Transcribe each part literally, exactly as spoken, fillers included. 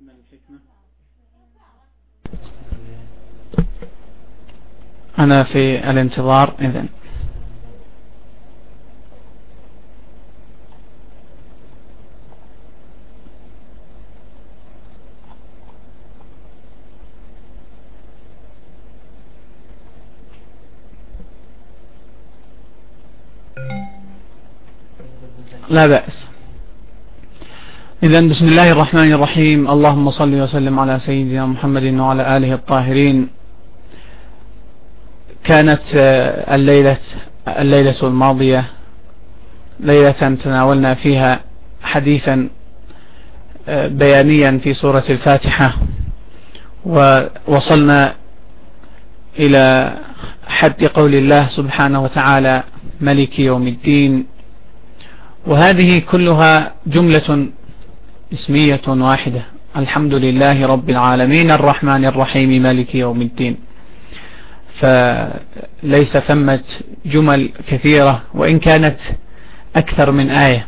أنا في الانتظار إذن. لا بأس. إذن بسم الله الرحمن الرحيم. اللهم صل وسلم على سيدنا محمد وعلى آله الطاهرين. كانت الليلة الليلة الماضية ليلة تناولنا فيها حديثا بيانيا في سورة الفاتحة، ووصلنا إلى حد قول الله سبحانه وتعالى ملك يوم الدين، وهذه كلها جملة اسمية واحدة: الحمد لله رب العالمين الرحمن الرحيم مالك يوم الدين. فليس ثمة جمل كثيرة وإن كانت أكثر من آية.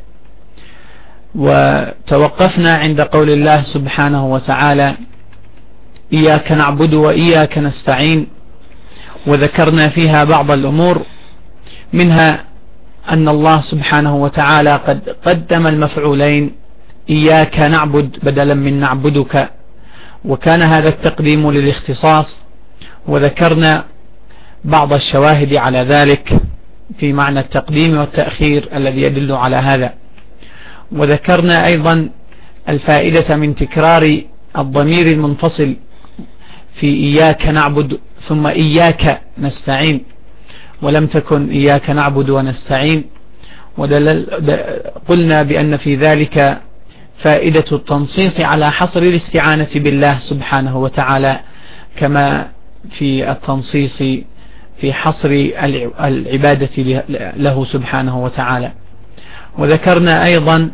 وتوقفنا عند قول الله سبحانه وتعالى إياك نعبد وإياك نستعين، وذكرنا فيها بعض الأمور، منها أن الله سبحانه وتعالى قد قدم المفعولين إياك نعبد بدلا من نعبدك، وكان هذا التقديم للاختصاص. وذكرنا بعض الشواهد على ذلك في معنى التقديم والتأخير الذي يدل على هذا. وذكرنا أيضا الفائدة من تكرار الضمير المنفصل في إياك نعبد ثم إياك نستعين، ولم تكن إياك نعبد ونستعين. وقلنا بأن في ذلك فائدة التنصيص على حصر الاستعانة بالله سبحانه وتعالى، كما في التنصيص في حصر العبادة له سبحانه وتعالى. وذكرنا أيضا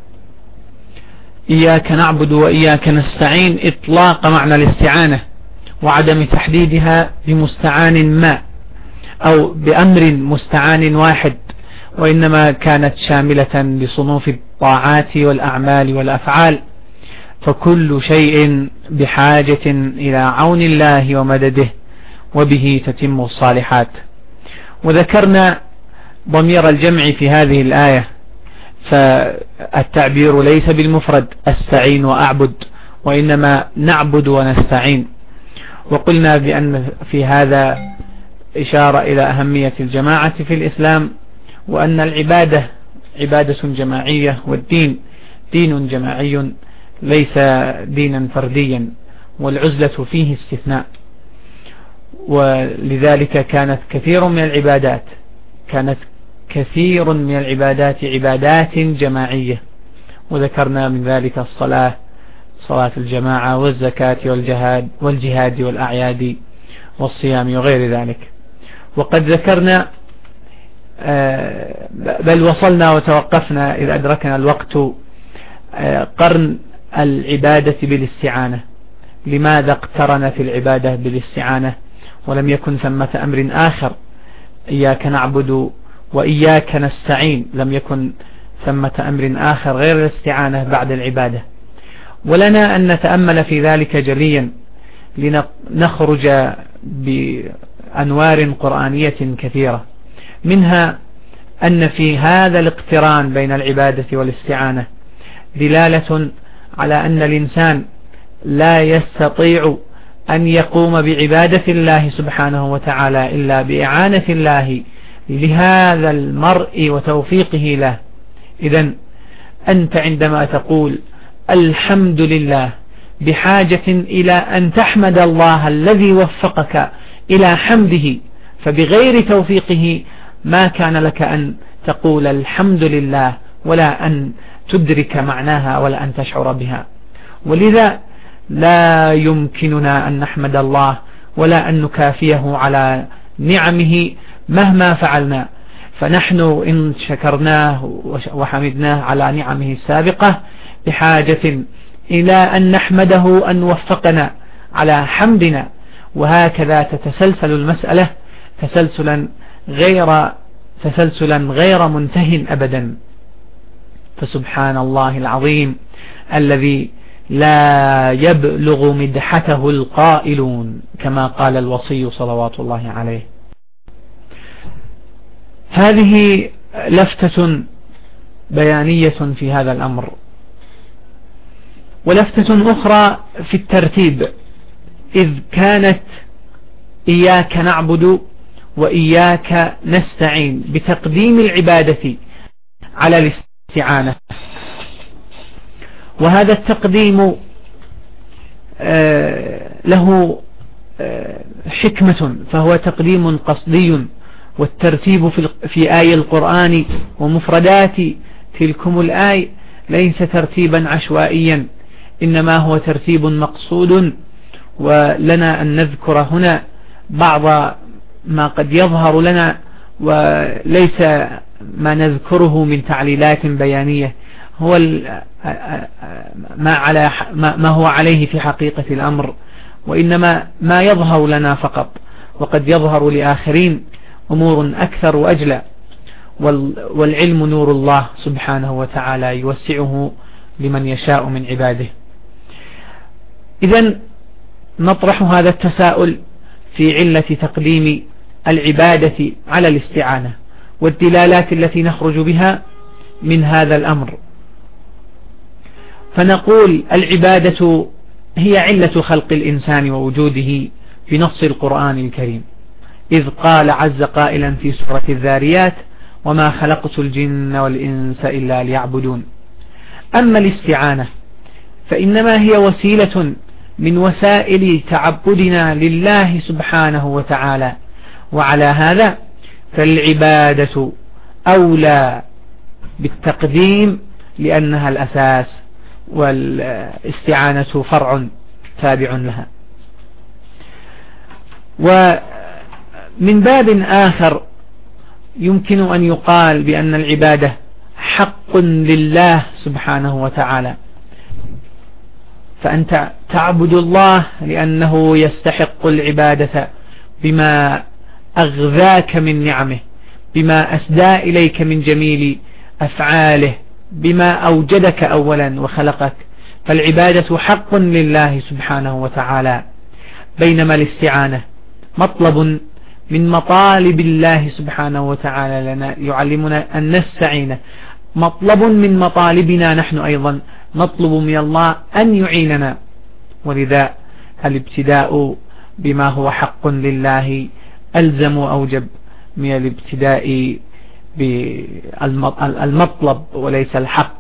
إياك نعبد وإياك نستعين إطلاق معنى الاستعانة وعدم تحديدها بمستعان ما أو بأمر مستعان واحد، وإنما كانت شاملة لصنوف الطاعات والأعمال والأفعال، فكل شيء بحاجة إلى عون الله ومدده، وبه تتم الصالحات. وذكرنا ضمير الجمع في هذه الآية، فالتعبير ليس بالمفرد استعين وأعبد، وإنما نعبد ونستعين. وقلنا بأن في هذا إشارة إلى أهمية الجماعة في الإسلام، وأن العبادة عبادة جماعية، والدين دين جماعي ليس دينا فرديا، والعزلة فيه استثناء. ولذلك كانت كثير من العبادات كانت كثير من العبادات عبادات جماعية، وذكرنا من ذلك الصلاة، صلاة الجماعة، والزكاة والجهاد والجهاد والأعياد والصيام وغير ذلك. وقد ذكرنا بل وصلنا وتوقفنا إذ أدركنا الوقت قرن العبادة بالاستعانة. لماذا اقترنت العبادة بالاستعانة ولم يكن ثمة أمر آخر؟ إياك نعبد وإياك نستعين، لم يكن ثمة أمر آخر غير الاستعانة بعد العبادة. ولنا أن نتأمل في ذلك جليا لنخرج بأنوار قرآنية كثيرة، منها أن في هذا الاقتران بين العبادة والاستعانة دلالة على أن الإنسان لا يستطيع أن يقوم بعبادة الله سبحانه وتعالى إلا بإعانة الله لهذا المرء وتوفيقه له. إذن أنت عندما تقول الحمد لله بحاجة إلى أن تحمد الله الذي وفقك إلى حمده، فبغير توفيقه ما كان لك أن تقول الحمد لله ولا أن تدرك معناها ولا أن تشعر بها. ولذا لا يمكننا أن نحمد الله ولا أن نكافيه على نعمه مهما فعلنا، فنحن إن شكرناه وحمدناه على نعمه السابقة بحاجة إلى أن نحمده أن وفقنا على حمدنا. وهكذا تتسلسل المسألة تسلسلا غير تسلسلا غير منتهٍ أبدا. فسبحان الله العظيم الذي لا يبلغ مدحته القائلون، كما قال الوصي صلوات الله عليه. هذه لفتة بيانية في هذا الأمر. ولفتة أخرى في الترتيب، إذ كانت إياك نعبد وإياك نستعين بتقديم العبادة على الاستعانة، وهذا التقديم له حكمة، فهو تقديم قصدي. والترتيب في آي القرآن ومفردات تلكم الآي ليس ترتيبا عشوائيا، إنما هو ترتيب مقصود. ولنا أن نذكر هنا بعض ما قد يظهر لنا وليس ما نذكره من تعليلات بيانية، هو ما, على ما هو عليه في حقيقة الأمر، وإنما ما يظهر لنا فقط، وقد يظهر لآخرين أمور أكثر وأجلى. والعلم نور الله سبحانه وتعالى يوسعه لمن يشاء من عباده. إذن نطرح هذا التساؤل في علة تقديم العبادة على الاستعانة والدلالات التي نخرج بها من هذا الأمر. فنقول العبادة هي علة خلق الإنسان ووجوده بنص القرآن الكريم، إذ قال عز قائلا في سورة الذاريات: وما خلقت الجن والإنس إلا ليعبدون. أما الاستعانة فإنما هي وسيلة من وسائل تعبدنا لله سبحانه وتعالى، وعلى هذا فالعبادة أولى بالتقديم لأنها الأساس، والاستعانة فرع تابع لها. ومن باب آخر يمكن أن يقال بأن العبادة حق لله سبحانه وتعالى، فأنت تعبد الله لأنه يستحق العبادة بما أغذاك من نعمه، بما أسدى إليك من جميل أفعاله، بما أوجدك أولا وخلقك. فالعبادة حق لله سبحانه وتعالى، بينما الاستعانة مطلب من مطالب الله سبحانه وتعالى لنا، يعلمنا أن نستعين، مطلب من مطالبنا نحن أيضا، نطلب من الله أن يعيننا. ولذا الابتداء بما هو حق لله ألزم وأوجب من الابتداء بالمطلب وليس الحق.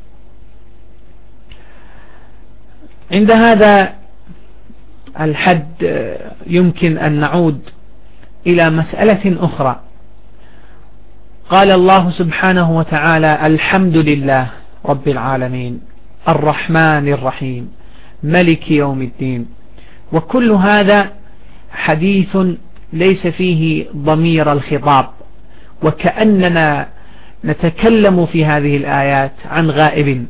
عند هذا الحد يمكن أن نعود إلى مسألة أخرى. قال الله سبحانه وتعالى: الحمد لله رب العالمين الرحمن الرحيم ملك يوم الدين. وكل هذا حديث ليس فيه ضمير الخطاب، وكأننا نتكلم في هذه الآيات عن غائب.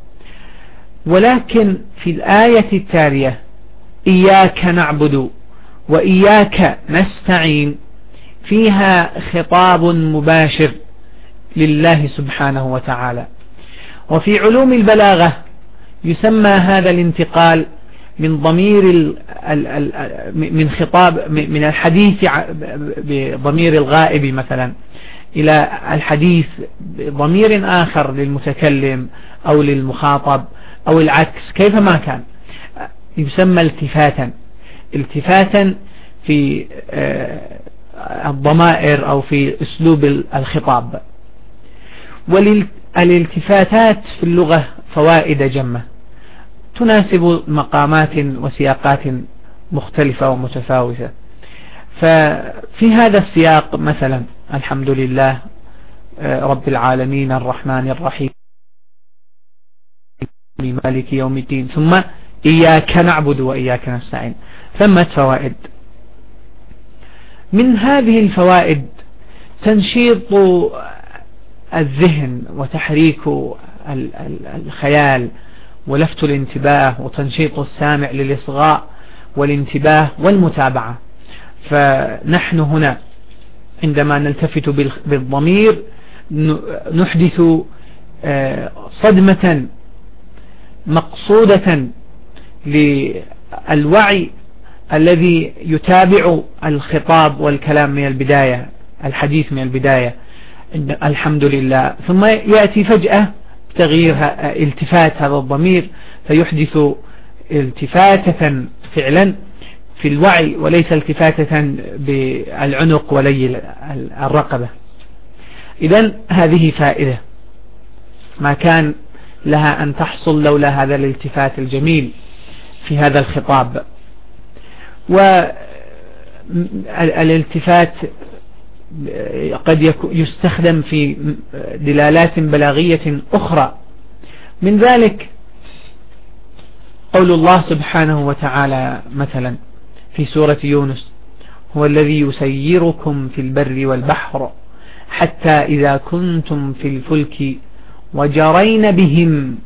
ولكن في الآية التالية: إياك نعبد وإياك نستعين، فيها خطاب مباشر لله سبحانه وتعالى. وفي علوم البلاغة يسمى هذا الانتقال من ضمير من خطاب من الحديث بضمير الغائب مثلا إلى الحديث بضمير آخر للمتكلم أو للمخاطب أو العكس، كيفما كان يسمى التفاتا. التفاتا في الضمائر أو في أسلوب الخطاب. وللالتفاتات في اللغة فوائد جمة تناسب مقامات وسياقات مختلفة ومتفاوتة. ففي هذا السياق مثلا: الحمد لله رب العالمين الرحمن الرحيم مالك يوم الدين، ثم إياك نعبد وإياك نستعين، ثمة فوائد. من هذه الفوائد تنشيط الذهن وتحريك الخيال ولفت الانتباه وتنشيط السامع للإصغاء والانتباه والمتابعة. فنحن هنا عندما نلتفت بالضمير نحدث صدمة مقصودة للوعي الذي يتابع الخطاب والكلام من البداية، الحديث من البداية الحمد لله، ثم يأتي فجأة تغيير التفات هذا الضمير فيحدث التفاتة فعلا في الوعي وليس التفاتة بالعنق ولي الرقبة. إذن هذه فائدة ما كان لها أن تحصل لولا هذا الالتفات الجميل في هذا الخطاب. والالتفات قد يستخدم في دلالات بلاغية أخرى، من ذلك قول الله سبحانه وتعالى مثلا في سورة يونس: هو الذي يسيركم في البر والبحر حتى إذا كنتم في الفلك وجرين بهم.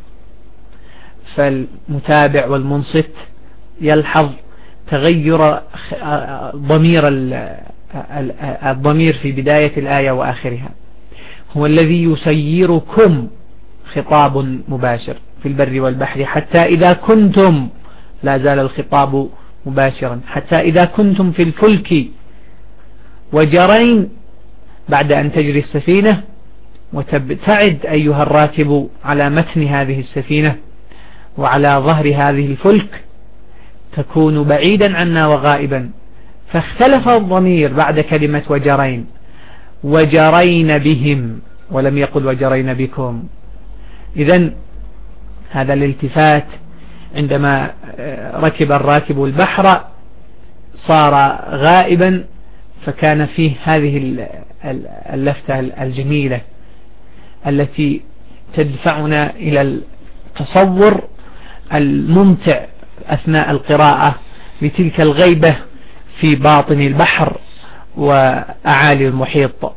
فالمتابع والمنصت يلحظ تغير ضمير الضمير في بداية الآية وآخرها. هو الذي يسيركم، خطاب مباشر، في البر والبحر حتى إذا كنتم، لا زال الخطاب مباشرا، حتى إذا كنتم في الفلك وجرين، بعد أن تجري السفينة وتبتعد أيها الراكب على متن هذه السفينة وعلى ظهر هذه الفلك، تكون بعيدا عنا وغائبا. فاختلف الضمير بعد كلمة وجرين، وجرين بهم ولم يقل وجرين بكم. إذن هذا الالتفات عندما ركب الراكب البحر صار غائبا، فكان فيه هذه اللفتة الجميلة التي تدفعنا إلى التصور الممتع أثناء القراءة لتلك الغيبة في باطن البحر وأعالي المحيط.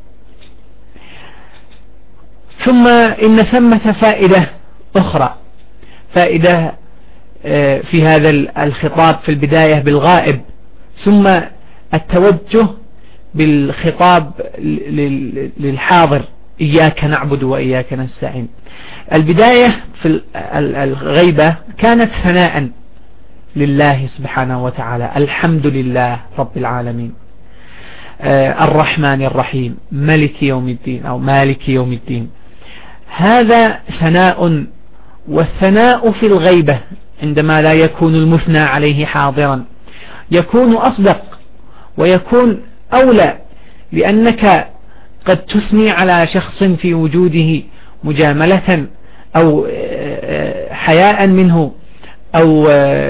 ثم إن ثمة فائدة أخرى، فائدة في هذا الخطاب في البداية بالغائب، ثم التوجه بالخطاب للحاضر: إياك نعبد وإياك نستعين. البداية في الغيبة كانت ثناء لله سبحانه وتعالى: الحمد لله رب العالمين، الرحمن الرحيم، ملك يوم الدين أو مالك يوم الدين. هذا ثناء، والثناء في الغيبة عندما لا يكون المثنى عليه حاضرا يكون أصدق ويكون أولى، لأنك قد تثني على شخص في وجوده مجاملة أو حياء منه أو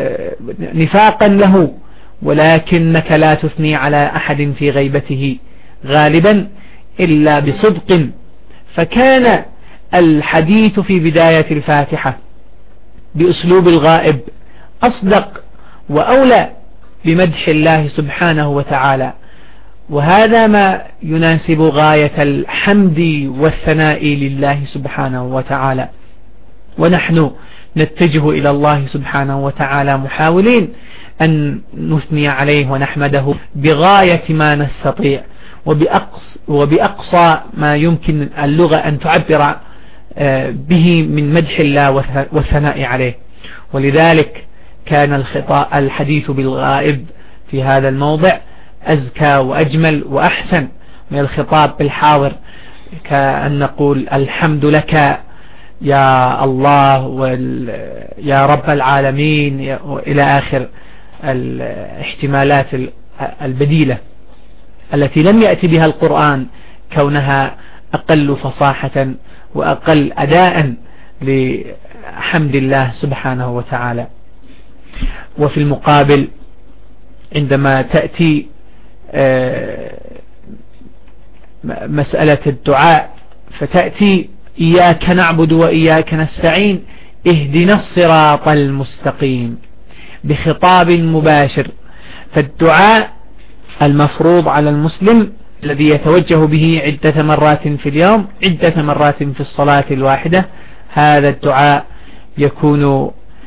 نفاقا له، ولكنك لا تثني على أحد في غيبته غالبا إلا بصدق. فكان الحديث في بداية الفاتحة بأسلوب الغائب أصدق وأولى بمدح الله سبحانه وتعالى، وهذا ما يناسب غاية الحمد والثناء لله سبحانه وتعالى. ونحن نتجه إلى الله سبحانه وتعالى محاولين أن نثني عليه ونحمده بغاية ما نستطيع وبأقصى, وبأقصى ما يمكن اللغة أن تعبر به من مدح الله والثناء عليه. ولذلك كان الخطاب الحديث بالغائب في هذا الموضع أزكى وأجمل وأحسن من الخطاب بالحاضر، كأن نقول: الحمد لك يا الله ويا رب العالمين، إلى آخر الاحتمالات البديلة التي لم يأتي بها القرآن، كونها أقل فصاحة وأقل أداء لحمد الله سبحانه وتعالى. وفي المقابل عندما تأتي مسألة الدعاء فتأتي: إياك نعبد وإياك نستعين اهدنا الصراط المستقيم، بخطاب مباشر. فالدعاء المفروض على المسلم الذي يتوجه به عدة مرات في اليوم، عدة مرات في الصلاة الواحدة، هذا الدعاء يكون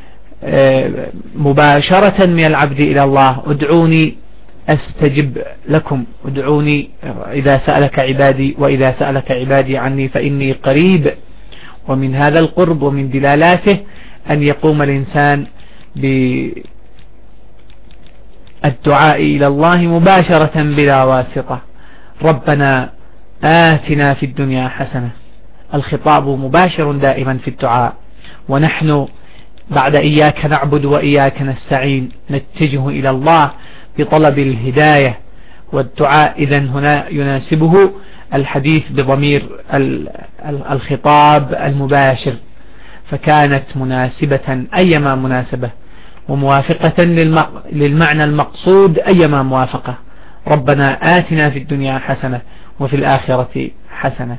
مباشرة من العبد إلى الله: ادعوني أستجب لكم، ادعوني إذا سألك عبادي وإذا سألك عبادي عني فإني قريب. ومن هذا القرب ومن دلالاته أن يقوم الإنسان بالدعاء إلى الله مباشرة بلا واسطة. ربنا آتنا في الدنيا حسنة، الخطاب مباشر دائما في الدعاء، ونحن بعد إياك نعبد وإياك نستعين نتجه إلى الله بطلب الهداية، والدعاء إذن هنا يناسبه الحديث بضمير الخطاب المباشر، فكانت مناسبة أيما مناسبة وموافقة للمعنى المقصود أيما موافقة. ربنا آتنا في الدنيا حسنة وفي الآخرة حسنة.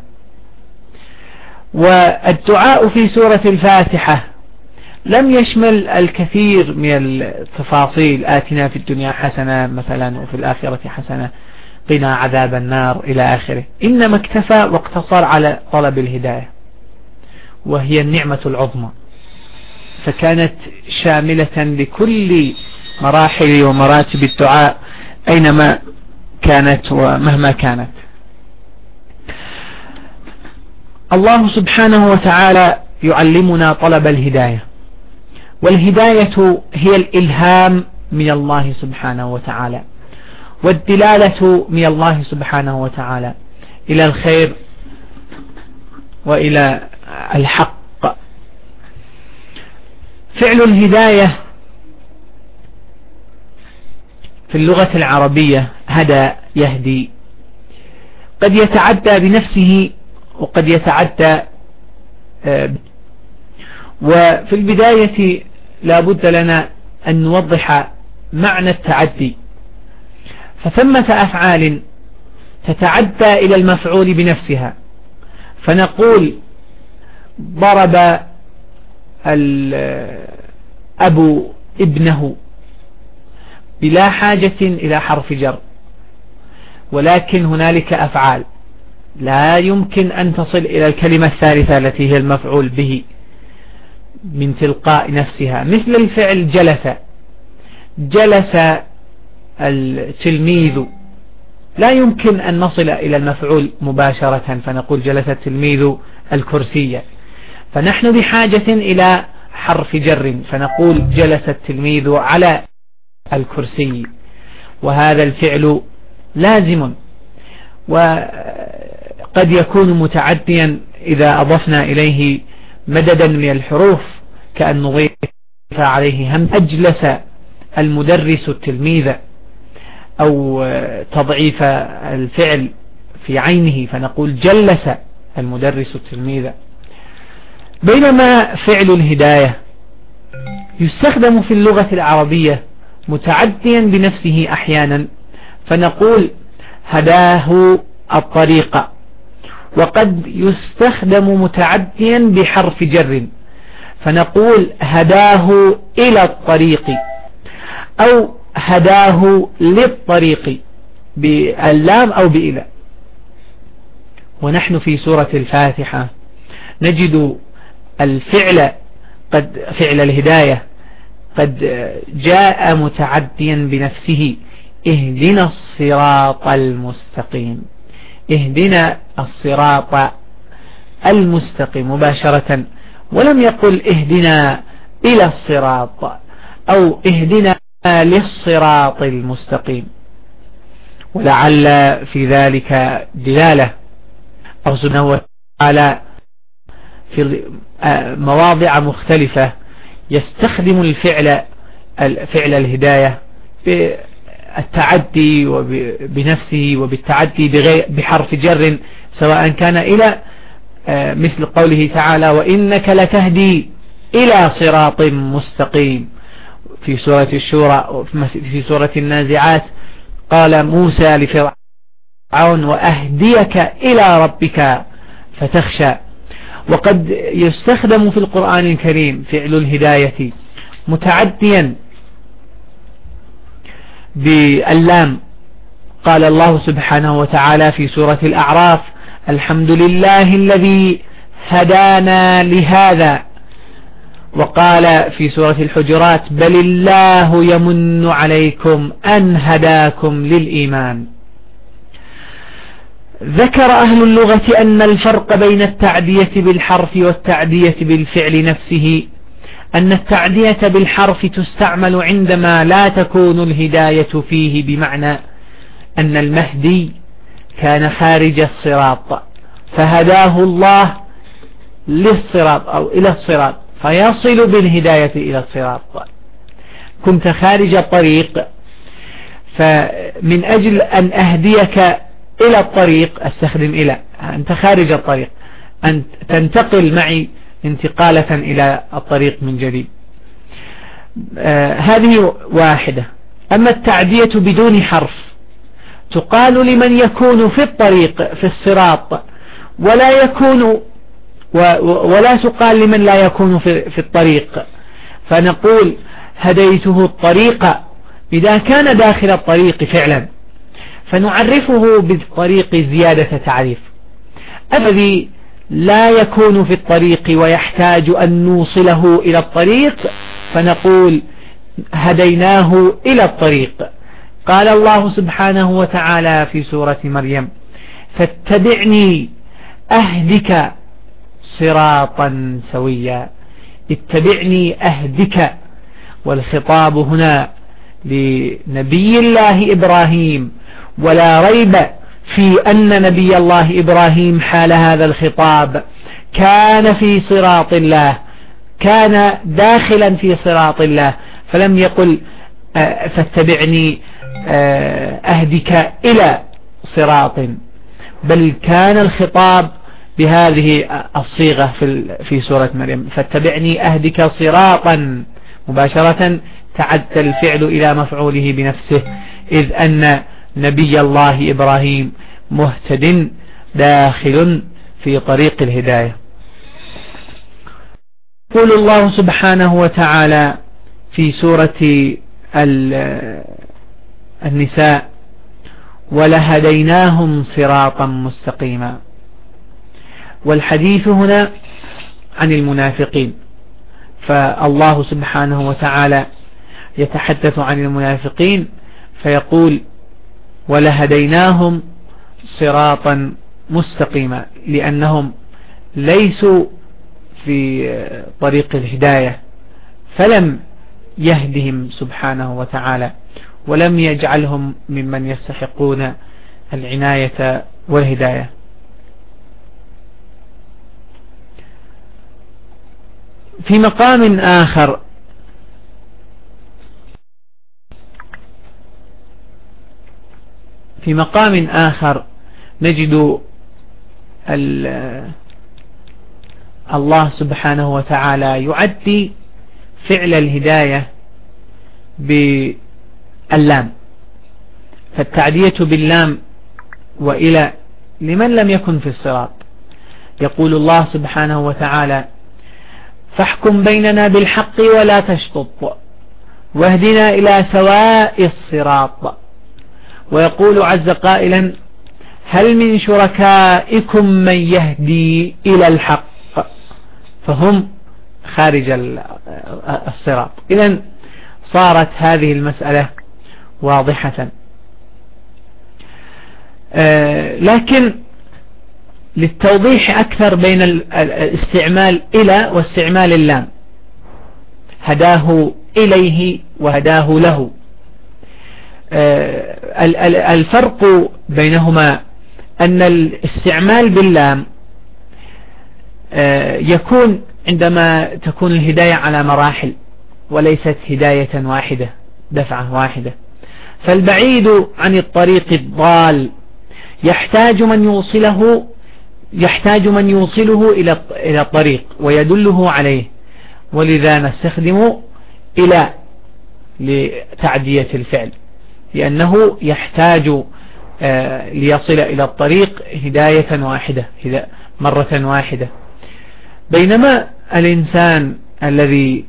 والدعاء في سورة الفاتحة لم يشمل الكثير من التفاصيل، آتنا في الدنيا حسنة مثلا وفي الآخرة حسنة، قنا عذاب النار إلى آخره، إنما اكتفى واقتصر على طلب الهداية، وهي النعمة العظمى، فكانت شاملة لكل مراحل ومراتب الدعاء أينما كانت ومهما كانت. الله سبحانه وتعالى يعلمنا طلب الهداية، والهداية هي الإلهام من الله سبحانه وتعالى، والدلالة من الله سبحانه وتعالى إلى الخير وإلى الحق. فعل الهداية في اللغة العربية هدى يهدي، قد يتعدى بنفسه وقد يتعدى. وفي البداية لا بد لنا أن نوضح معنى التعدي، فثمة أفعال تتعدى إلى المفعول بنفسها، فنقول ضرب الأب ابنه بلا حاجة إلى حرف جر، ولكن هنالك أفعال لا يمكن أن تصل إلى الكلمة الثالثة التي هي المفعول به من تلقاء نفسها، مثل الفعل جلس، جلس التلميذ، لا يمكن أن نصل إلى المفعول مباشرة فنقول جلس التلميذ الكرسي، فنحن بحاجة إلى حرف جر فنقول جلس التلميذ على الكرسي، وهذا الفعل لازم، وقد يكون متعديا إذا أضفنا إليه مددا من الحروف، كأن نضيف عليه هم أجلس المدرس التلميذ، أو تضعيف الفعل في عينه فنقول جلس المدرس التلميذ. بينما فعل الهداية يستخدم في اللغة العربية متعديا بنفسه أحيانا، فنقول هداه الطريق، وقد يستخدم متعديا بحرف جر فنقول هداه إلى الطريق، أو هداه للطريق باللام أو بإلى. ونحن في سورة الفاتحة نجد الفعل قد فعل الهداية قد جاء متعديا بنفسه، اهدنا الصراط المستقيم، اهدنا الصراط المستقيم مباشرة، ولم يقل اهدنا إلى الصراط أو اهدنا للصراط المستقيم. ولعل في ذلك دلالة، أو سبحانه وتعالى في مواضع مختلفة يستخدم الفعل فعل الهداية بالتعدي بنفسه وبالتعدي بحرف جر، سواء كان إلى مثل قوله تعالى وإنك لتهدي إلى صراط مستقيم في سورة الشورى. في سورة النازعات قال موسى لفرعون وأهديك إلى ربك فتخشى. وقد يستخدم في القرآن الكريم فعل الهداية متعديا باللام، قال الله سبحانه وتعالى في سورة الأعراف الحمد لله الذي هدانا لهذا. وقال في سورة الحجرات بل الله يمن عليكم أن هداكم للإيمان. ذكر أهل اللغة أن الفرق بين التعدية بالحرف والتعدية بالفعل نفسه أن التعدية بالحرف تستعمل عندما لا تكون الهداية فيه، بمعنى أن المهدي كان خارج الصراط فهداه الله للصراط أو إلى الصراط فيصل بالهداية إلى الصراط. كنت خارج الطريق فمن أجل أن أهديك إلى الطريق أستخدم إلى، أنت خارج الطريق، أن تنتقل معي انتقالة إلى الطريق من جديد. آه هذه واحدة. أما التعدية بدون حرف تقال لمن يكون في الطريق في الصراط ولا يكون ولا تقال لمن لا يكون في, في الطريق، فنقول هديته الطريق إذا كان داخل الطريق فعلا، فنعرفه بالطريق زيادة تعريف. الذي لا يكون في الطريق ويحتاج أن نوصله إلى الطريق فنقول هديناه إلى الطريق. قال الله سبحانه وتعالى في سورة مريم فاتبعني أهدك صراطا سويا. اتبعني أهدك، والخطاب هنا لنبي الله إبراهيم، ولا ريب في أن نبي الله إبراهيم حال هذا الخطاب كان في صراط الله، كان داخلا في صراط الله، فلم يقل فاتبعني أهدك إلى صراط، بل كان الخطاب بهذه الصيغة في في سورة مريم فاتبعني أهدك صراطا، مباشرة تعدى الفعل إلى مفعوله بنفسه، إذ أن نبي الله إبراهيم مهتد داخل في طريق الهداية. يقول الله سبحانه وتعالى في سورة النساء ولهديناهم صراطا مستقيما. والحديث هنا عن المنافقين، فالله سبحانه وتعالى يتحدث عن المنافقين فيقول ولهديناهم صراطا مستقيما، لأنهم ليسوا في طريق الهداية فلم يهدهم سبحانه وتعالى ولم يجعلهم ممن يستحقون العناية والهداية. في مقام آخر في مقام آخر نجد الله سبحانه وتعالى يعدي فعل الهداية باللام، فالتعدية باللام وإلى لمن لم يكن في الصراط. يقول الله سبحانه وتعالى فاحكم بيننا بالحق ولا تشطط واهدنا إلى سواء الصراط. ويقول عز قائلا هل من شركائكم من يهدي إلى الحق، فهم خارج الصراط. إذن صارت هذه المسألة واضحة. لكن للتوضيح أكثر بين الاستعمال إلى واستعمال اللام، هداه إليه وهداه له، الفرق بينهما أن الاستعمال باللام يكون عندما تكون الهداية على مراحل وليست هداية واحدة دفعة واحدة، فالبعيد عن الطريق الضال يحتاج من يوصله يحتاج من يوصله إلى إلى الطريق ويدله عليه، ولذا نستخدم إلى لتعدية الفعل، لأنه يحتاج ليصل إلى الطريق هداية واحدة مرة واحدة. بينما الإنسان الذي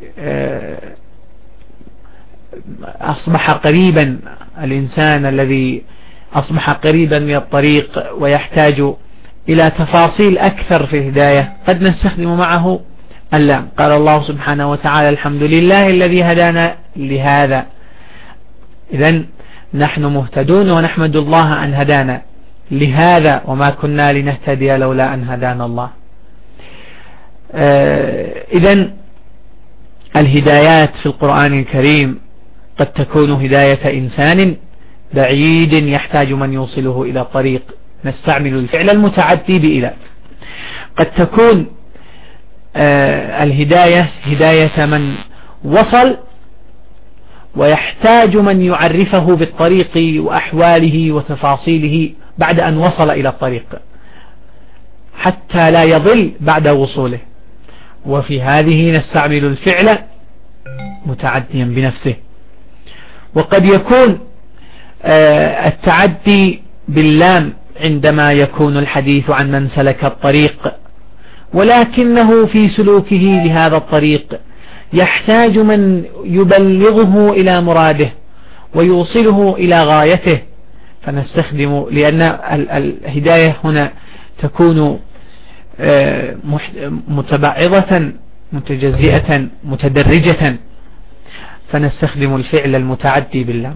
أصبح قريبا الإنسان الذي أصبح قريبا من الطريق ويحتاج إلى تفاصيل أكثر في الهداية قد نستخدم معه اللام. قال الله سبحانه وتعالى الحمد لله الذي هدانا لهذا، إذن نحن مهتدون ونحمد الله أن هدانا لهذا وما كنا لنهتدي لولا أن هدانا الله. إذن الهدايات في القرآن الكريم قد تكون هداية إنسان بعيد يحتاج من يوصله إلى الطريق، نستعمل الفعل المتعدي بإلى. قد تكون آه الهداية هداية من وصل ويحتاج من يعرفه بالطريق وأحواله وتفاصيله بعد أن وصل إلى الطريق حتى لا يضل بعد وصوله، وفي هذه نستعمل الفعل متعديا بنفسه. وقد يكون آه التعدي باللام عندما يكون الحديث عن من سلك الطريق ولكنه في سلوكه لهذا الطريق يحتاج من يبلغه إلى مراده ويوصله إلى غايته، فنستخدم، لأن الهداية هنا تكون متبعضة متجزئة متدرجة، فنستخدم الفعل المتعدي باللام.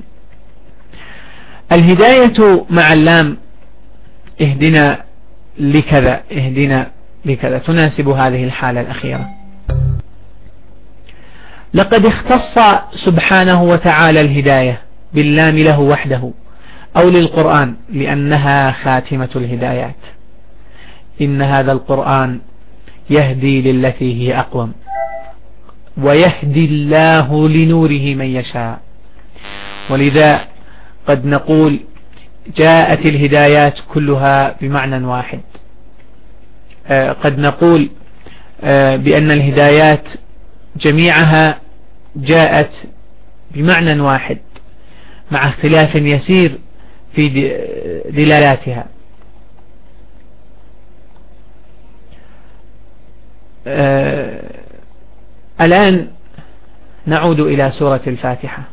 الهداية مع اللام اهدنا لكذا اهدنا لكذا تناسب هذه الحالة الأخيرة. لقد اختص سبحانه وتعالى الهداية باللام له وحده أو للقرآن لأنها خاتمة الهدايات. إن هذا القرآن يهدي للتي هي أقوم ويهدي الله لنوره من يشاء. ولذا قد نقول جاءت الهدايات كلها بمعنى واحد. آه قد نقول آه بأن الهدايات جميعها جاءت بمعنى واحد مع اختلاف يسير في دلالاتها. آه الآن نعود إلى سورة الفاتحة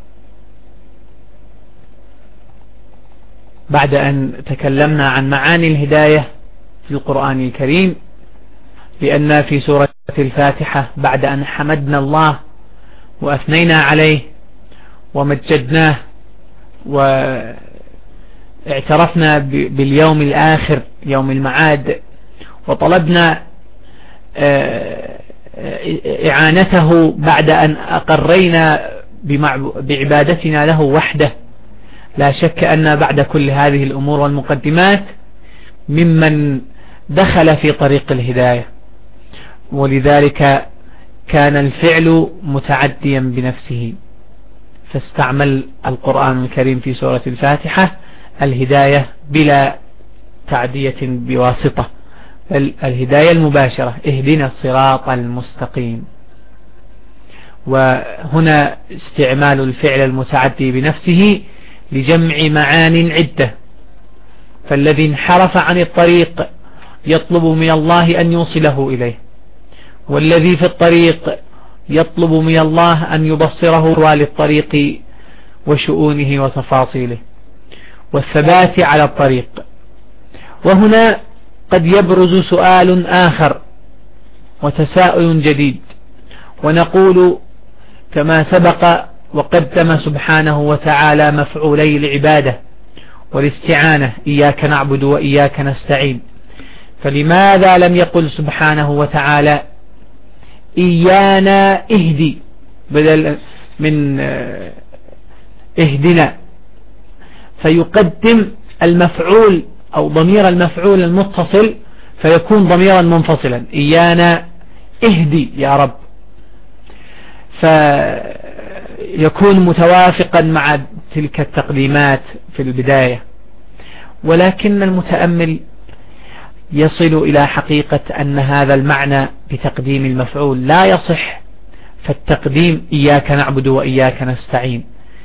بعد أن تكلمنا عن معاني الهداية في القرآن الكريم، لأن في سورة الفاتحة بعد أن حمدنا الله وأثنينا عليه ومجدناه واعترفنا باليوم الآخر يوم المعاد وطلبنا إعانته بعد أن أقرينا بعبادتنا له وحده، لا شك أن بعد كل هذه الأمور والمقدمات ممن دخل في طريق الهداية، ولذلك كان الفعل متعديا بنفسه، فاستعمل القرآن الكريم في سورة الفاتحة الهداية بلا تعدية بواسطة، بل الهداية المباشرة اهدنا الصراط المستقيم. وهنا استعمال الفعل المتعدي بنفسه لجمع معان عدة، فالذي انحرف عن الطريق يطلب من الله أن يوصله إليه، والذي في الطريق يطلب من الله أن يبصره أحوال الطريق وشؤونه وتفاصيله والثبات على الطريق. وهنا قد يبرز سؤال آخر وتساؤل جديد، ونقول كما سبق وقدم سبحانه وتعالى مفعولي العبادة والاستعانة إياك نعبد وإياك نستعين، فلماذا لم يقل سبحانه وتعالى إيانا اهدي بدل من اهدنا، فيقدم المفعول أو ضمير المفعول المتصل فيكون ضميرا منفصلا، إيانا اهدي يا رب، فيكون متوافقا مع تلك التقديمات في البداية. ولكن المتأمل يصل إلى حقيقة أن هذا المعنى بتقديم المفعول لا يصح، فالتقديم إياك نعبد وإياك نستعين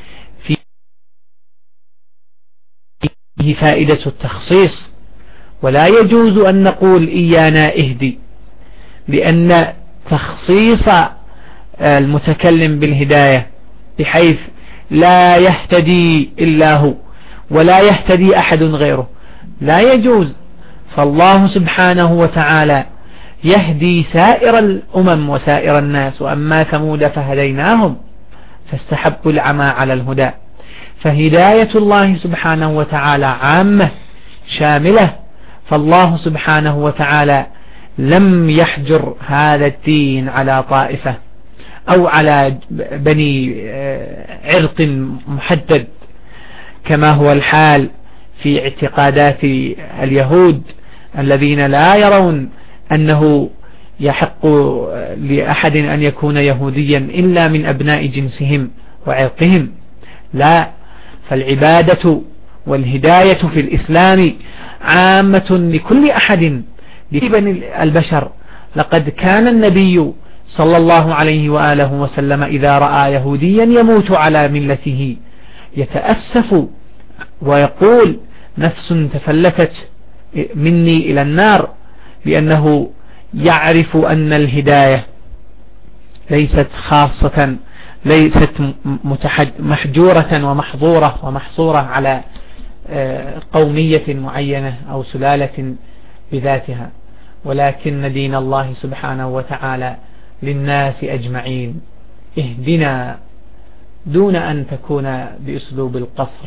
فيه فائدة التخصيص، ولا يجوز أن نقول إيانا اهدي، لأن تخصيص المتكلم بالهداية بحيث لا يهتدي إلا هو ولا يهتدي أحد غيره لا يجوز. فالله سبحانه وتعالى يهدي سائر الأمم وسائر الناس، وأما ثمود فهديناهم فاستحبوا العمى على الهدى. فهداية الله سبحانه وتعالى عامة شاملة، فالله سبحانه وتعالى لم يحجر هذا الدين على طائفة أو على بني عرق محدد كما هو الحال في اعتقادات اليهود الذين لا يرون أنه يحق لأحد أن يكون يهوديا إلا من أبناء جنسهم وعرقهم. لا، فالعبادة والهداية في الإسلام عامة لكل أحد لبني البشر. لقد كان النبي صلى الله عليه وآله وسلم إذا رأى يهوديا يموت على ملته يتأسف ويقول نفس تفلتت مني إلى النار، لأنه يعرف أن الهداية ليست خاصة، ليست محجورة ومحظورة ومحصورة على قومية معينة أو سلالة بذاتها، ولكن دين الله سبحانه وتعالى للناس أجمعين. اهدنا دون أن تكون بأسلوب القصر.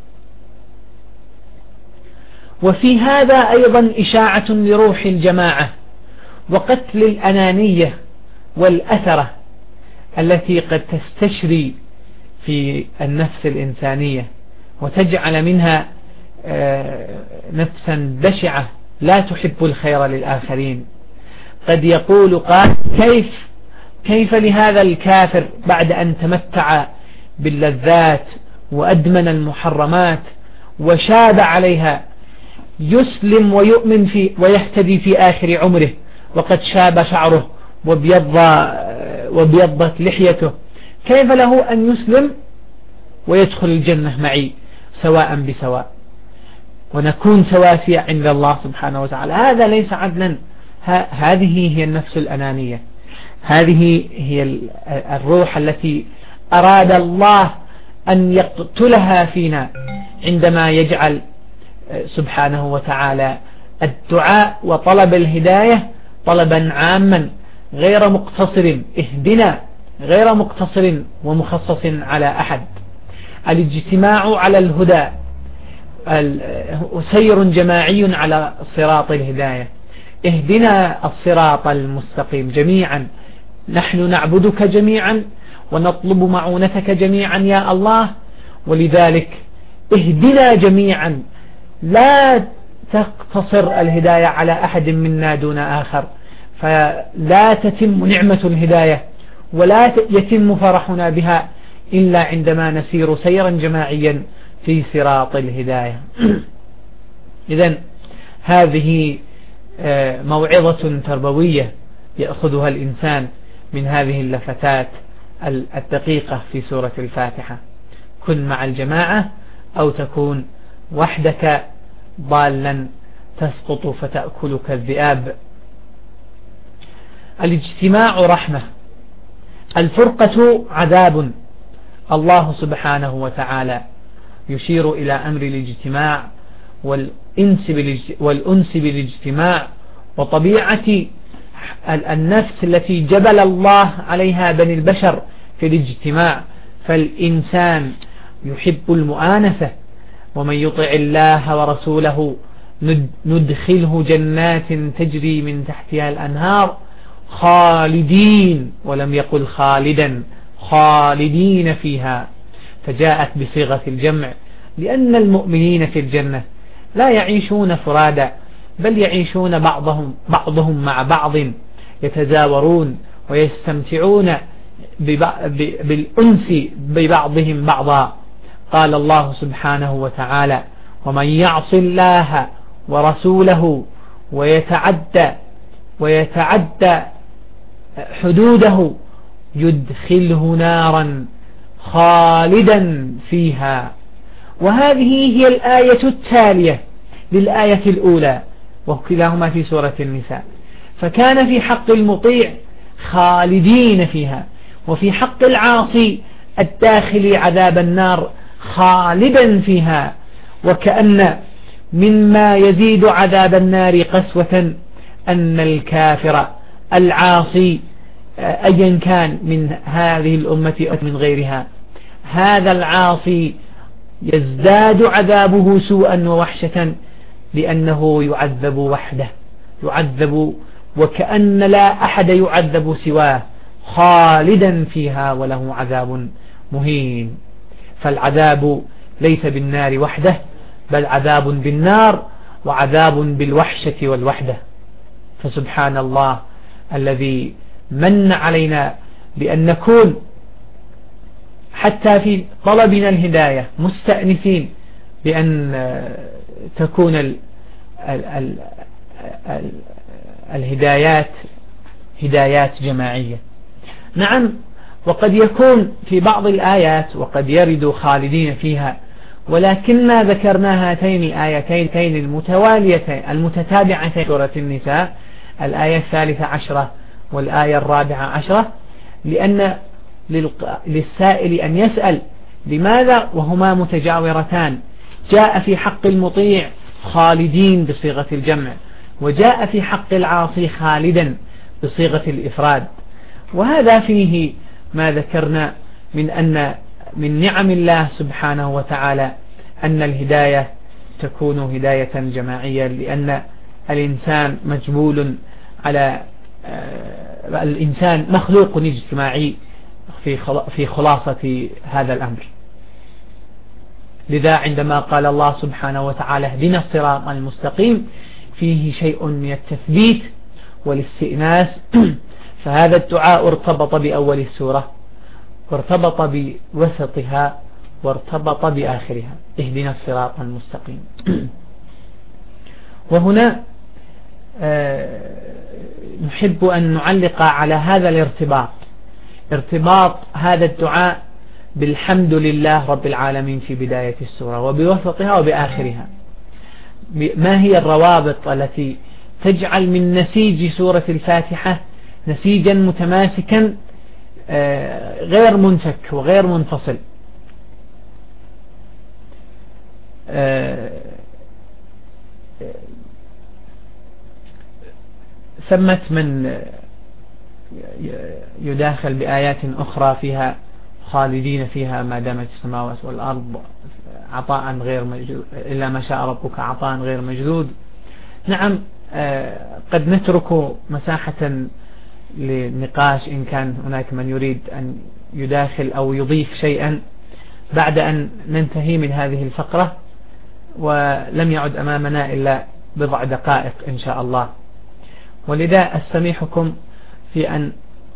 وفي هذا أيضا إشاعة لروح الجماعة وقتل الأنانية والأثرة التي قد تستشري في النفس الإنسانية وتجعل منها نفسا بشعة لا تحب الخير للآخرين. قد يقول قال كيف كيف لهذا الكافر بعد أن تمتع باللذات وأدمن المحرمات وشاب عليها يسلم ويؤمن في ويهتدي في آخر عمره وقد شاب شعره وبيض وبيضت لحيته، كيف له أن يسلم ويدخل الجنة معي سواء بسواء ونكون سواسية عند الله سبحانه وتعالى؟ هذا ليس عدلا. هذه هي النفس الأنانية، هذه هي الروح التي أراد الله أن يقتلها فينا عندما يجعل سبحانه وتعالى الدعاء وطلب الهداية طلبا عاما غير مقتصر، اهدنا غير مقتصر ومخصص على أحد. الاجتماع على الهدى سير جماعي على صراط الهداية. اهدنا الصراط المستقيم جميعا، نحن نعبدك جميعا ونطلب معونتك جميعا يا الله، ولذلك اهدنا جميعا، لا تقتصر الهداية على أحد منا دون آخر، فلا تتم نعمة الهداية ولا يتم فرحنا بها إلا عندما نسير سيرا جماعيا في صراط الهداية. إذن هذه موعظة تربوية يأخذها الإنسان من هذه اللفتات الدقيقة في سورة الفاتحة. كن مع الجماعة أو تكون وحدك ضالا تسقط فتأكلك الذئاب. الاجتماع رحمة، الفرقة عذاب. الله سبحانه وتعالى يشير إلى أمر الاجتماع والأنس بالاجتماع وطبيعة النفس التي جبل الله عليها بني البشر في الاجتماع. فالإنسان يحب المؤانسة، ومن يطع الله ورسوله ندخله جنات تجري من تحتها الأنهار خالدين، ولم يقل خالدا، خالدين فيها، فجاءت بصيغة الجمع لأن المؤمنين في الجنة لا يعيشون فرادا، بل يعيشون بعضهم بعضهم مع بعض، يتزاورون ويستمتعون بالأنس ببعضهم بعضا. قال الله سبحانه وتعالى: ومن يعص الله ورسوله ويتعدى ويتعدى حدوده يدخله نارا خالدا فيها. وهذه هي الآية التالية للآية الأولى، وكلاهما في سورة النساء. فكان في حق المطيع خالدين فيها، وفي حق العاصي الداخل عذاب النار خالدا فيها. وكأن مما يزيد عذاب النار قسوة أن الكافر العاصي أيا كان من هذه الأمة أو من غيرها، هذا العاصي يزداد عذابه سوءا ووحشة لأنه يعذب وحده، يعذب وكأن لا أحد يعذب سواه، خالدا فيها وله عذاب مهين. فالعذاب ليس بالنار وحده، بل عذاب بالنار وعذاب بالوحشة والوحدة. فسبحان الله الذي من علينا بأن نكون حتى في طلبنا الهداية مستأنسين بأن تكون ال ال ال ال الهدايات هدايات جماعية. نعم، وقد يكون في بعض الآيات وقد يرد خالدين فيها، ولكن ذكرنا هاتين الآيتين المتواليتين المتتابعتين سورة النساء، الآية الثالثة عشرة والآية الرابعة عشرة، لأن للسائل أن يسأل لماذا وهما متجاورتان. جاء في حق المطيع خالدين بصيغة الجمع، وجاء في حق العاصي خالدا بصيغة الإفراد. وهذا فيه ما ذكرنا من أن من نعم الله سبحانه وتعالى أن الهداية تكون هداية جماعية، لأن الإنسان مجبول على الإنسان مخلوق اجتماعي في خلاصة هذا الأمر. لذا عندما قال الله سبحانه وتعالى اهدنا الصراط المستقيم فيه شيء من التثبيت والاستئناس، فهذا الدعاء ارتبط بأول السورة وارتبط بوسطها وارتبط بآخرها، اهدنا الصراط المستقيم. وهنا نحب أن نعلق على هذا الارتباط، ارتباط هذا الدعاء بالحمد لله رب العالمين في بداية السورة وبوسطها وبآخرها. ما هي الروابط التي تجعل من نسيج سورة الفاتحة نسيجا متماسكا غير منفك وغير منفصل؟ ثمة من يداخل بآيات أخرى فيها خالدين فيها ما دامت السماوات والأرض عطاء غير مجدود إلا ما شاء ربك عطاء غير مجدود. نعم، قد نترك مساحة للنقاش إن كان هناك من يريد أن يداخل أو يضيف شيئا بعد أن ننتهي من هذه الفقرة، ولم يعد أمامنا إلا بضع دقائق إن شاء الله. ولذا أستميحكم في أن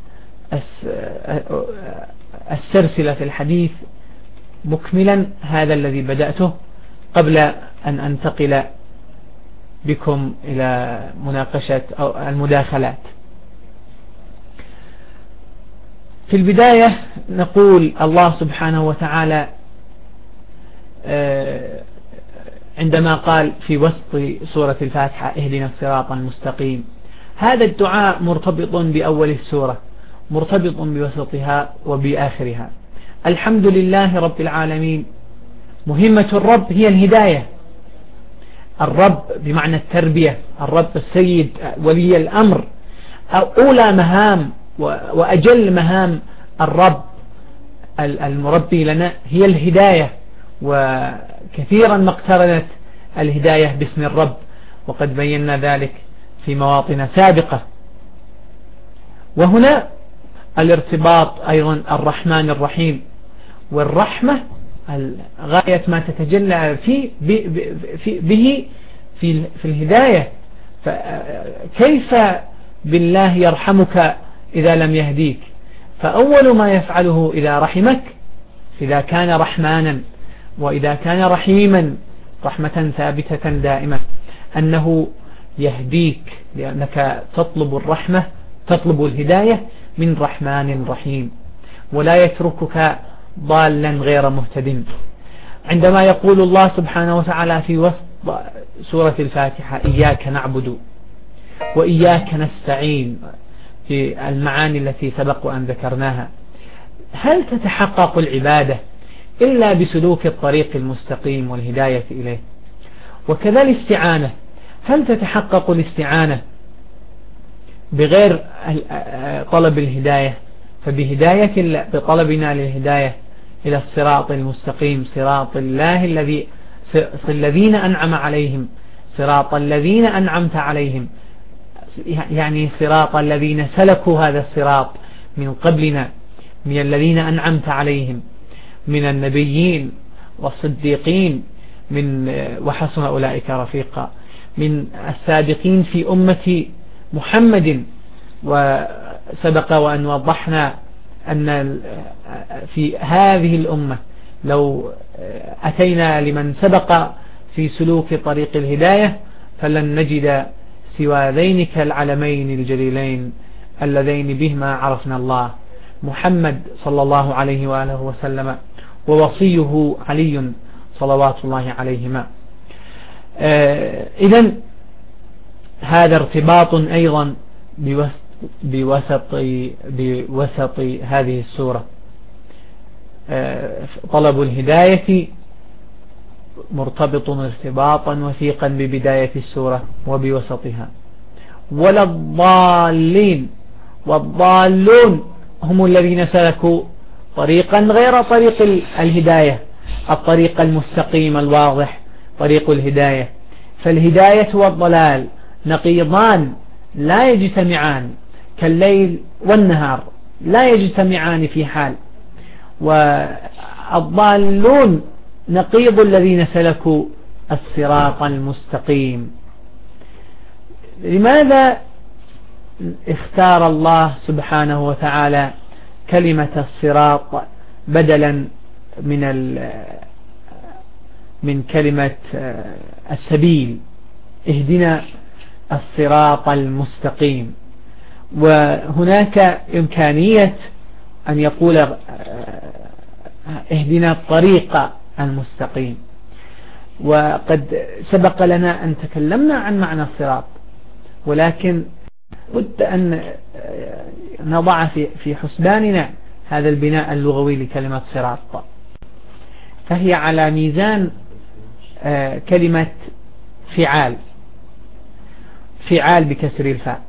أسترسل في الحديث مكملا هذا الذي بدأته قبل أن أنتقل بكم إلى مناقشة أو المداخلات. في البداية نقول الله سبحانه وتعالى عندما قال في وسط سورة الفاتحة اهدنا الصراط المستقيم، هذا الدعاء مرتبط بأول السورة، مرتبط بوسطها وبآخرها. الحمد لله رب العالمين، مهمة الرب هي الهداية. الرب بمعنى التربية، الرب السيد ولي الأمر، أولى مهام وأجل مهام الرب المربي لنا هي الهداية، وكثيرا ما اقترنت الهداية باسم الرب، وقد بينا ذلك في مواطن سابقة. وهنا الارتباط أيضا الرحمن الرحيم، والرحمة غاية ما تتجلى فيه به في في الهداية. فكيف بالله يرحمك إذا لم يهديك؟ فأول ما يفعله إذا رحمك، إذا كان رحمانا وإذا كان رحيما رحمة ثابتة دائمة، أنه يهديك، لأنك تطلب الرحمة، تطلب الهداية من رحمن رحيم، ولا يتركك ضالا غير مهتد. عندما يقول الله سبحانه وتعالى في وسط سورة الفاتحة إياك نعبد وإياك نستعين في المعاني التي سبق أن ذكرناها، هل تتحقق العبادة إلا بسلوك الطريق المستقيم والهداية إليه؟ وكذا الاستعانة، هل تتحقق الاستعانة بغير طلب الهداية؟ فبهداية بطلبنا للهداية إلى الصراط المستقيم، صراط الله الذي الذين أنعم عليهم، صراط الذين أنعمت عليهم، يعني صراط الذين سلكوا هذا الصراط من قبلنا من الذين أنعمت عليهم من النبيين والصديقين من وحسن أولئك رفيقا من السابقين في أمة محمد. وسبق وأن وضحنا أن في هذه الأمة لو أتينا لمن سبق في سلوك طريق الهداية فلن نجد سوى ذينك العلمين الجليلين اللذين بهما عرفنا الله، محمد صلى الله عليه وآله وسلم ووصيه علي صلوات الله عليهما. إذن هذا ارتباط أيضا بوسط, بوسط هذه السورة. طلب الهداية مرتبط ارتباطا وثيقا ببداية السورة وبوسطها. ولا الضالين، والضالون هم الذين سلكوا طريقا غير طريق الهداية، الطريق المستقيم الواضح طريق الهداية. فالهداية والضلال نقيضان لا يجتمعان كالليل والنهار، لا يجتمعان في حال. والضالون نقيض الذين سلكوا الصراط المستقيم. لماذا اختار الله سبحانه وتعالى كلمة الصراط بدلا من من كلمة السبيل؟ اهدنا الصراط المستقيم. وهناك إمكانية أن يقول اهدنا الطريق المستقيم. وقد سبق لنا أن تكلمنا عن معنى الصراط، ولكن بد أن نضع في حسباننا هذا البناء اللغوي لكلمة صراط. فهي على ميزان كلمة فعال، فعال بكسر الفاء.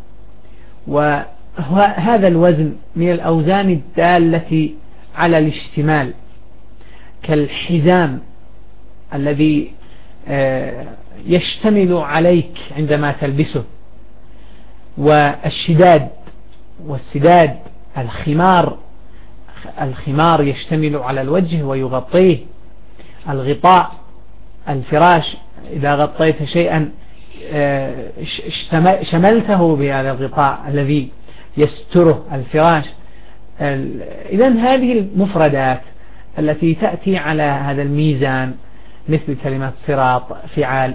وهذا الوزن من الأوزان الدالة على الاشتمال، كالحزام الذي يشتمل عليك عندما تلبسه، والشداد والسداد، الخمار، الخمار يشتمل على الوجه ويغطيه، الغطاء، الفراش إذا غطيت شيئا شملته بهذا الغطاء الذي يستره الفراش. إذن هذه المفردات التي تأتي على هذا الميزان مثل كلمة صراط، فعال،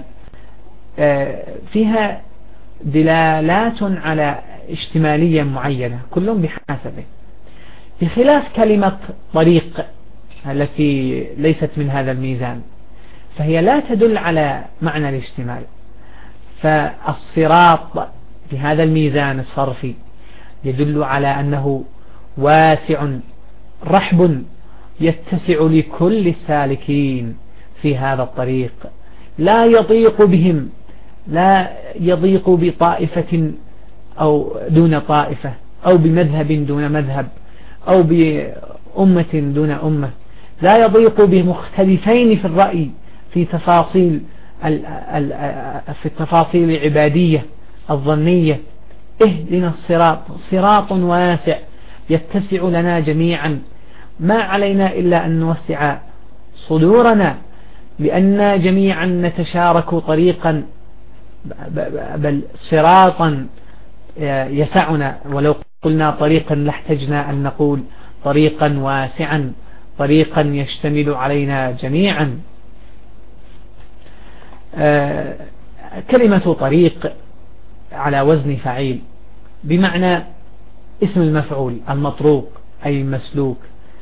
فيها دلالات على اشتمالية معينة كل بحسبه، بخلاف كلمة طريق التي ليست من هذا الميزان، فهي لا تدل على معنى الاشتمال. فالصراط بهذا الميزان الصرفي يدل على أنه واسع رحب يتسع لكل السالكين في هذا الطريق، لا يضيق بهم، لا يضيق بطائفة أو دون طائفة، أو بمذهب دون مذهب، أو بأمة دون أمة، لا يضيق بمختلفين في الرأي في تفاصيل في التفاصيل العبادية الظنية. اهدنا الصراط، صراط واسع يتسع لنا جميعا، ما علينا إلا أن نوسع صدورنا، لأن جميعا نتشارك طريقا، بل صراطا يسعنا. ولو قلنا طريقا لاحتجنا أن نقول طريقا واسعا، طريقا يشتمل علينا جميعا. كلمة طريق على وزن فعيل بمعنى اسم المفعول المطروق أي المسلوك.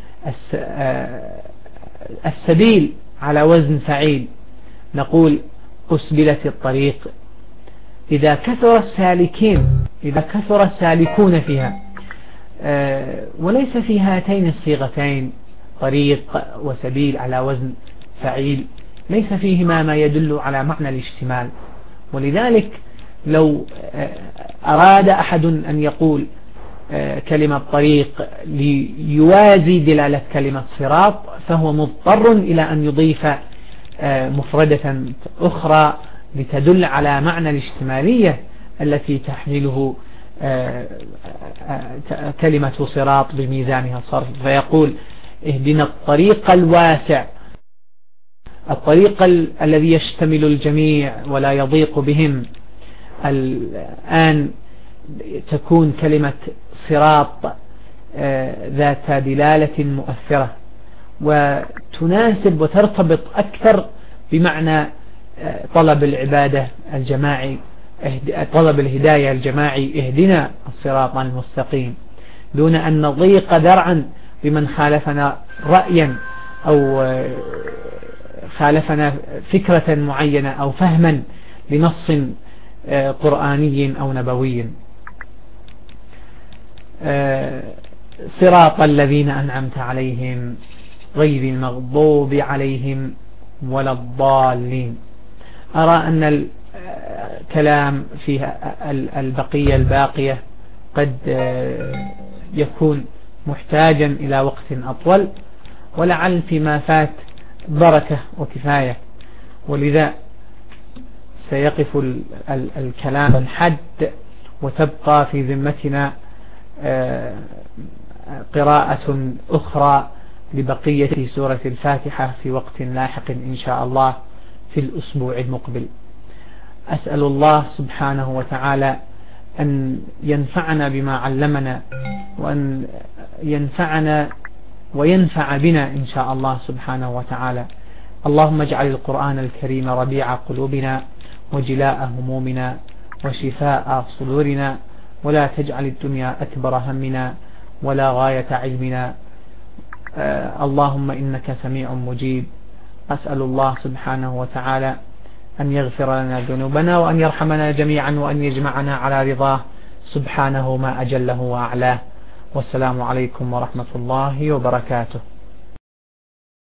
السبيل على وزن فعيل نقول أسبلت الطريق. إذا كثر السالكين، إذا كثر السالكون فيها، وليس في هاتين الصيغتين طريق وسبيل على وزن فعيل ليس فيهما ما يدل على معنى الاشتمال. ولذلك لو أراد أحد أن يقول كلمة طريق ليوازي دلالة كلمة صراط، فهو مضطر إلى أن يضيف مفردة أخرى لتدل على معنى الاشتمالية التي تحمله كلمة صراط بميزانها الصرف، فيقول اهدنا الطريق الواسع، الطريق الذي يشتمل الجميع ولا يضيق بهم. الآن تكون كلمة صراط ذات دلالة مؤثرة وتناسب وترتبط أكثر بمعنى طلب العبادة الجماعي، طلب الهداية الجماعي، اهدنا الصراط المستقيم، دون أن نضيق ذرعا بمن خالفنا رأيا أو خالفنا فكرة معينة أو فهما لنص قرآني أو نبوي. صراط الذين أنعمت عليهم غير المغضوب عليهم ولا الضالين. أرى أن الكلام في البقية الباقية قد يكون محتاجا إلى وقت أطول، ولعل فيما فات بركة وكفاية، ولذا سيقف الكلام الحد وتبقى في ذمتنا قراءة أخرى لبقية سورة الفاتحة في وقت لاحق إن شاء الله في الأسبوع المقبل. أسأل الله سبحانه وتعالى أن ينفعنا بما علمنا، وأن ينفعنا وينفع بنا إن شاء الله سبحانه وتعالى. اللهم اجعل القرآن الكريم ربيع قلوبنا وجلاء همومنا وشفاء صدورنا، ولا تجعل الدنيا أكبر همنا ولا غاية علمنا. آه اللهم إنك سميع مجيب. أسأل الله سبحانه وتعالى أن يغفر لنا ذنوبنا وأن يرحمنا جميعا وأن يجمعنا على رضاه سبحانه ما أجله وأعلاه. والسلام عليكم ورحمة الله وبركاته.